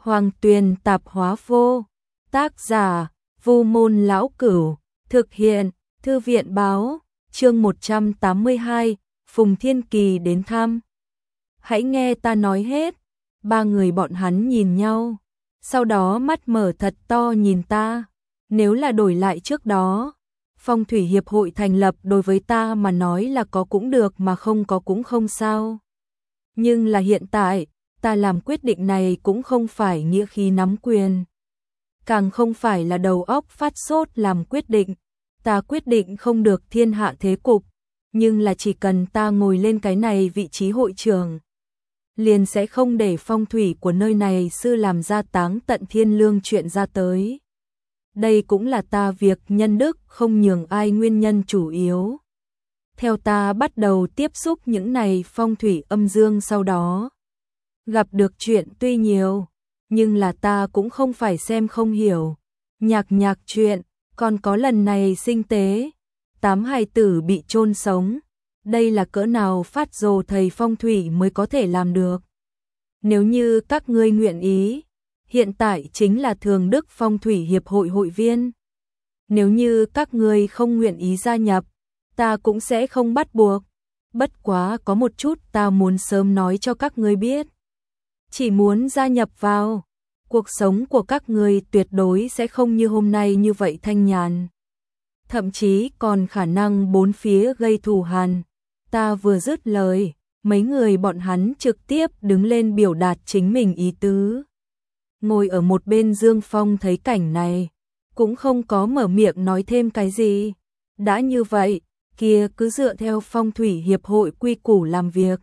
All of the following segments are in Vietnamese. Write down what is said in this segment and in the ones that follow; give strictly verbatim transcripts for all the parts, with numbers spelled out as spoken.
Hoàng Tuyền Tạp Hóa Vô. Tác giả: Vu Môn Lão Cửu. Thực hiện: Thư viện Báo. Chương một trăm tám mươi hai, Phùng Thiên Kỳ đến thăm. Hãy nghe ta nói hết. Ba người bọn hắn nhìn nhau, sau đó mắt mở thật to nhìn ta. Nếu là đổi lại trước đó, Phong thủy hiệp hội thành lập đối với ta mà nói là có cũng được mà không có cũng không sao. Nhưng là hiện tại, ta làm quyết định này cũng không phải nghĩa khí nắm quyền, càng không phải là đầu óc phát sốt làm quyết định. Ta quyết định không được thiên hạ thế cục, nhưng là chỉ cần ta ngồi lên cái này vị trí hội trưởng, liền sẽ không để phong thủy của nơi này sư làm ra táng tận thiên lương chuyện ra tới. Đây cũng là ta việc nhân đức không nhường ai nguyên nhân chủ yếu. Theo ta bắt đầu tiếp xúc những này phong thủy âm dương, sau đó gặp được chuyện tuy nhiều, nhưng là ta cũng không phải xem không hiểu. Nhạc nhạc chuyện, còn có lần này sinh tế, tám hài tử bị chôn sống. Đây là cỡ nào phát rồ thầy phong thủy mới có thể làm được. Nếu như các ngươi nguyện ý, hiện tại chính là Thường Đức Phong thủy hiệp hội hội viên. Nếu như các ngươi không nguyện ý gia nhập, ta cũng sẽ không bắt buộc. Bất quá có một chút ta muốn sớm nói cho các ngươi biết. Chỉ muốn gia nhập vào, cuộc sống của các ngươi tuyệt đối sẽ không như hôm nay như vậy thanh nhàn. Thậm chí còn khả năng bốn phía gây thù hằn. Ta vừa dứt lời, mấy người bọn hắn trực tiếp đứng lên biểu đạt chính mình ý tứ. Ngồi ở một bên Dương Phong thấy cảnh này, cũng không có mở miệng nói thêm cái gì. Đã như vậy, kia cứ dựa theo phong thủy hiệp hội quy củ làm việc.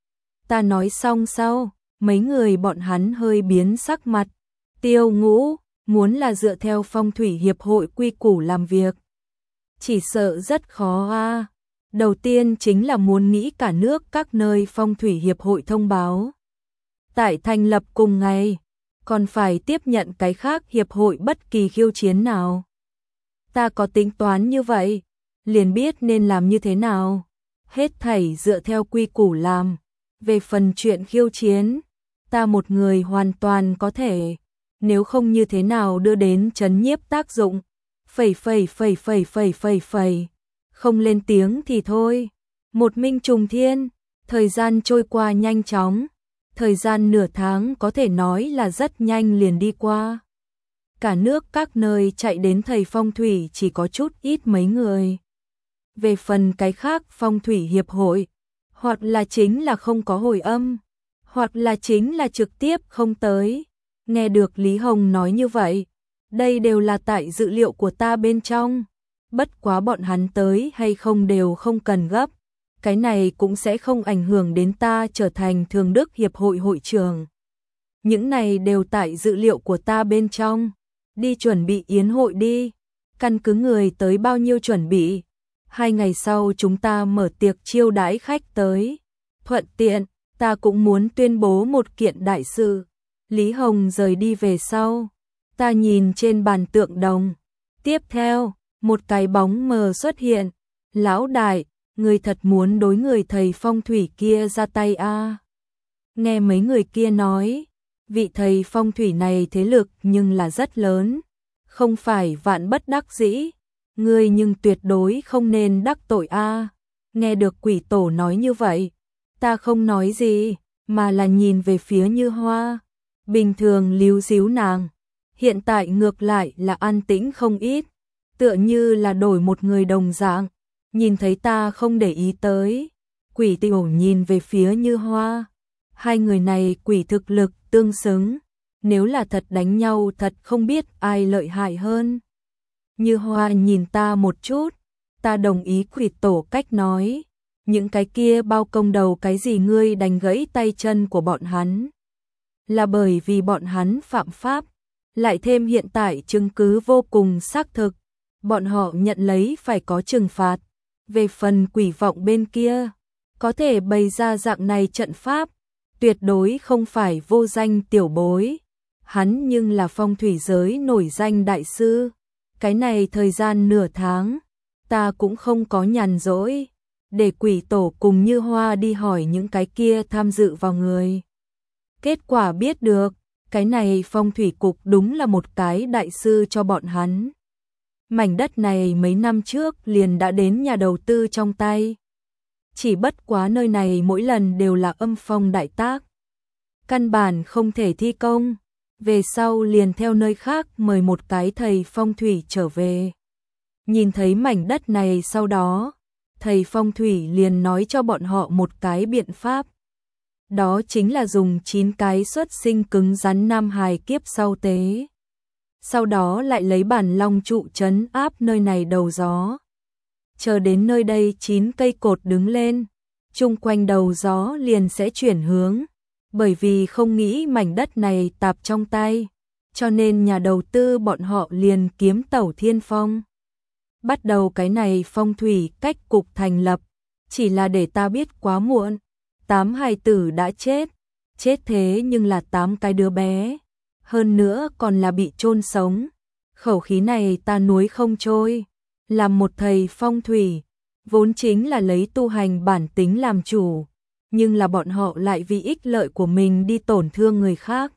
Ta nói xong sau, mấy người bọn hắn hơi biến sắc mặt. Tiêu Ngũ, muốn là dựa theo phong thủy hiệp hội quy củ làm việc, chỉ sợ rất khó a. À. Đầu tiên chính là muốn nghĩ cả nước các nơi phong thủy hiệp hội thông báo. Tại thành lập cùng ngày, còn phải tiếp nhận cái khác hiệp hội bất kỳ khiêu chiến nào. Ta có tính toán như vậy, liền biết nên làm như thế nào. Hết thảy dựa theo quy củ làm. Về phần chuyện khiêu chiến, ta một người hoàn toàn có thể, nếu không như thế nào đưa đến trấn nhiếp tác dụng. Phẩy phẩy phẩy phẩy phẩy phẩy phẩy. Không lên tiếng thì thôi. Một minh trùng thiên, thời gian trôi qua nhanh chóng. Thời gian nửa tháng có thể nói là rất nhanh liền đi qua. Cả nước các nơi chạy đến thầy phong thủy chỉ có chút ít mấy người. Về phần cái khác phong thủy hiệp hội, hoặc là chính là không có hồi âm, hoặc là chính là trực tiếp không tới. Nghe được Lý Hồng nói như vậy, đây đều là tại dự liệu của ta bên trong. Bất quá bọn hắn tới hay không đều không cần gấp. Cái này cũng sẽ không ảnh hưởng đến ta trở thành Thường Đức Hiệp hội hội trưởng. Những này đều tại dự liệu của ta bên trong. Đi chuẩn bị yến hội đi. Căn cứ người tới bao nhiêu chuẩn bị. Hai ngày sau chúng ta mở tiệc chiêu đãi khách tới. Thuận tiện, ta cũng muốn tuyên bố một kiện đại sự. Lý Hồng rời đi về sau, ta nhìn trên bàn tượng đồng. Tiếp theo, một cái bóng mờ xuất hiện. Lão đại, người thật muốn đối người thầy phong thủy kia ra tay a? À? Nghe mấy người kia nói, vị thầy phong thủy này thế lực nhưng là rất lớn, không phải vạn bất đắc dĩ, ngươi nhưng tuyệt đối không nên đắc tội a. À? Nghe được quỷ tổ nói như vậy, ta không nói gì, mà là nhìn về phía Như Hoa. Bình thường líu díu nàng, hiện tại ngược lại là an tĩnh không ít, tựa như là đổi một người đồng dạng. Nhìn thấy ta không để ý tới, quỷ tiểu nhìn về phía Như Hoa. Hai người này quỷ thực lực tương xứng, nếu là thật đánh nhau thật không biết ai lợi hại hơn. Như Hoa nhìn ta một chút, ta đồng ý quỷ tổ cách nói. Những cái kia bao công đầu cái gì ngươi đánh gãy tay chân của bọn hắn, là bởi vì bọn hắn phạm pháp, lại thêm hiện tại chứng cứ vô cùng xác thực, bọn họ nhận lấy phải có trừng phạt. Về phần quỷ vọng bên kia, có thể bày ra dạng này trận pháp, tuyệt đối không phải vô danh tiểu bối. Hắn nhưng là phong thủy giới nổi danh đại sư. Cái này thời gian nửa tháng, ta cũng không có nhàn rỗi, để quỷ tổ cùng Như Hoa đi hỏi những cái kia tham dự vào người. Kết quả biết được, Cái này phong thủy cục đúng là một cái đại sư cho bọn hắn. Mảnh đất này mấy năm trước liền đã đến nhà đầu tư trong tay. Chỉ bất quá nơi này mỗi lần đều là âm phong đại tác. Căn bản không thể thi công. Về sau liền theo nơi khác mời một cái thầy phong thủy trở về. Nhìn thấy mảnh đất này sau đó, thầy phong thủy liền nói cho bọn họ một cái biện pháp. Đó chính là dùng chín cái xuất sinh cứng rắn nam hài kiếp sau tế. Sau đó lại lấy bản long trụ trấn áp nơi này đầu gió. Chờ đến nơi đây chín cây cột đứng lên, chung quanh đầu gió liền sẽ chuyển hướng. Bởi vì không nghĩ mảnh đất này tạp trong tay, cho nên nhà đầu tư bọn họ liền kiếm tẩu thiên phong. Bắt đầu cái này phong thủy cách cục thành lập, chỉ là để ta biết quá muộn. Tám hài tử đã chết, chết thế nhưng là tám cái đứa bé, hơn nữa còn là bị chôn sống. Khẩu khí này ta nuối không trôi. Làm một thầy phong thủy, vốn chính là lấy tu hành bản tính làm chủ, nhưng là bọn họ lại vì ích lợi của mình đi tổn thương người khác.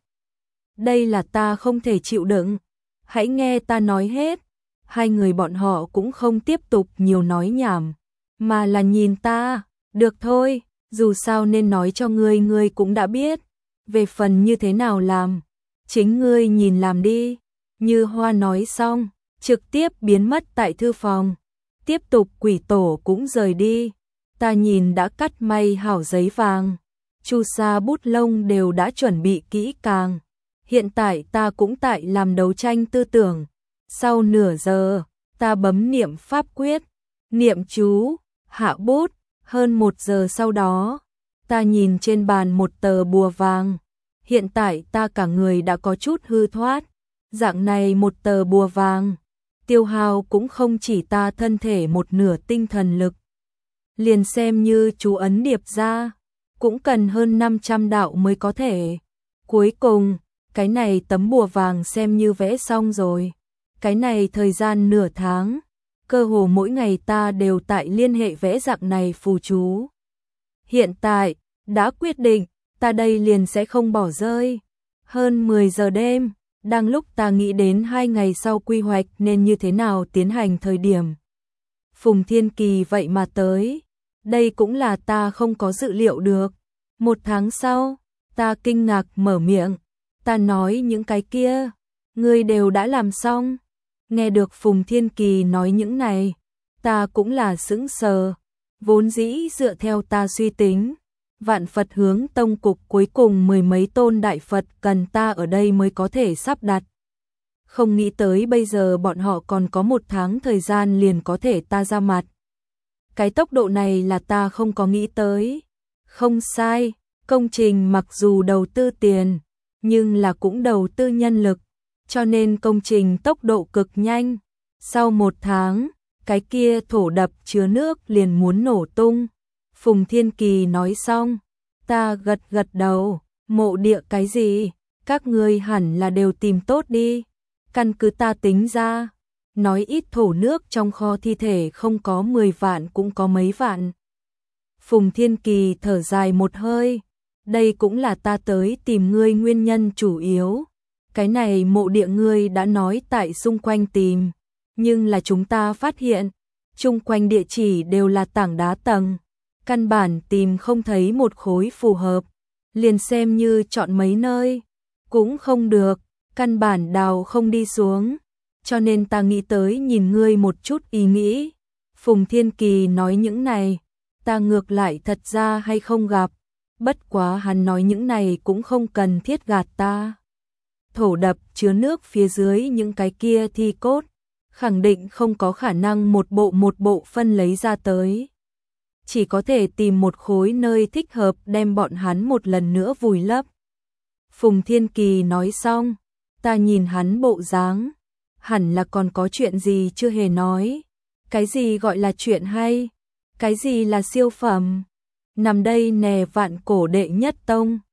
Đây là ta không thể chịu đựng. Hãy nghe ta nói hết. Hai người bọn họ cũng không tiếp tục nhiều nói nhảm, mà là nhìn ta. Được thôi, dù sao nên nói cho ngươi, ngươi cũng đã biết. Về phần như thế nào làm, chính ngươi nhìn làm đi. Như Hoa nói xong, trực tiếp biến mất tại thư phòng. Tiếp tục quỷ tổ cũng rời đi. Ta nhìn đã cắt may hảo giấy vàng, chu sa bút lông đều đã chuẩn bị kỹ càng. Hiện tại ta cũng tại làm đấu tranh tư tưởng. Sau nửa giờ, ta bấm niệm pháp quyết, niệm chú, hạ bút. Hơn một giờ sau đó, ta nhìn trên bàn một tờ bùa vàng. Hiện tại ta cả người đã có chút hư thoát. Dạng này một tờ bùa vàng, tiêu hao cũng không chỉ ta thân thể một nửa tinh thần lực. Liền xem như chú ấn điệp ra, cũng cần hơn năm trăm đạo mới có thể. Cuối cùng, cái này tấm bùa vàng xem như vẽ xong rồi. Cái này thời gian nửa tháng, cơ hồ mỗi ngày ta đều tại liên hệ vẽ dạng này phù chú. Hiện tại, đã quyết định, ta đây liền sẽ không bỏ rơi. Hơn mười giờ đêm, đang lúc ta nghĩ đến hai ngày sau quy hoạch nên như thế nào tiến hành thời điểm. Phùng Thiên Kỳ vậy mà tới. Đây cũng là ta không có dự liệu được. Một tháng sau, ta kinh ngạc mở miệng. Ta nói những cái kia, ngươi đều đã làm xong. Nghe được Phùng Thiên Kỳ nói những này, ta cũng là sững sờ. Vốn dĩ dựa theo ta suy tính, Vạn Phật Hướng Tông cục cuối cùng mười mấy tôn đại Phật cần ta ở đây mới có thể sắp đặt. Không nghĩ tới bây giờ bọn họ còn có một tháng thời gian liền có thể ta ra mặt. Cái tốc độ này là ta không có nghĩ tới. Không sai, công trình mặc dù đầu tư tiền, nhưng là cũng đầu tư nhân lực, cho nên công trình tốc độ cực nhanh. Sau một tháng, cái kia thổ đập chứa nước liền muốn nổ tung. Phùng Thiên Kỳ nói xong, ta gật gật đầu. Mộ địa cái gì, các ngươi hẳn là đều tìm tốt đi. Căn cứ ta tính ra, nói ít thổ nước trong kho thi thể không có mười vạn cũng có mấy vạn. Phùng Thiên Kỳ thở dài một hơi. Đây cũng là ta tới tìm ngươi nguyên nhân chủ yếu. Cái này mộ địa ngươi đã nói tại xung quanh tìm, nhưng là chúng ta phát hiện, chung quanh địa chỉ đều là tảng đá tầng. Căn bản tìm không thấy một khối phù hợp, liền xem như chọn mấy nơi, cũng không được, căn bản đào không đi xuống. Cho nên ta nghĩ tới nhìn ngươi một chút ý nghĩ. Phùng Thiên Kỳ nói những này, ta ngược lại thật ra hay không gặp. Bất quá hắn nói những này cũng không cần thiết gạt ta. Thổ đập chứa nước phía dưới những cái kia thi cốt, khẳng định không có khả năng một bộ một bộ phân lấy ra tới. Chỉ có thể tìm một khối nơi thích hợp đem bọn hắn một lần nữa vùi lấp. Phùng Thiên Kỳ nói xong, ta nhìn hắn bộ dáng, hẳn là còn có chuyện gì chưa hề nói. Cái gì gọi là chuyện hay? Cái gì là siêu phẩm? Nằm đây nè Vạn Cổ đệ nhất tông.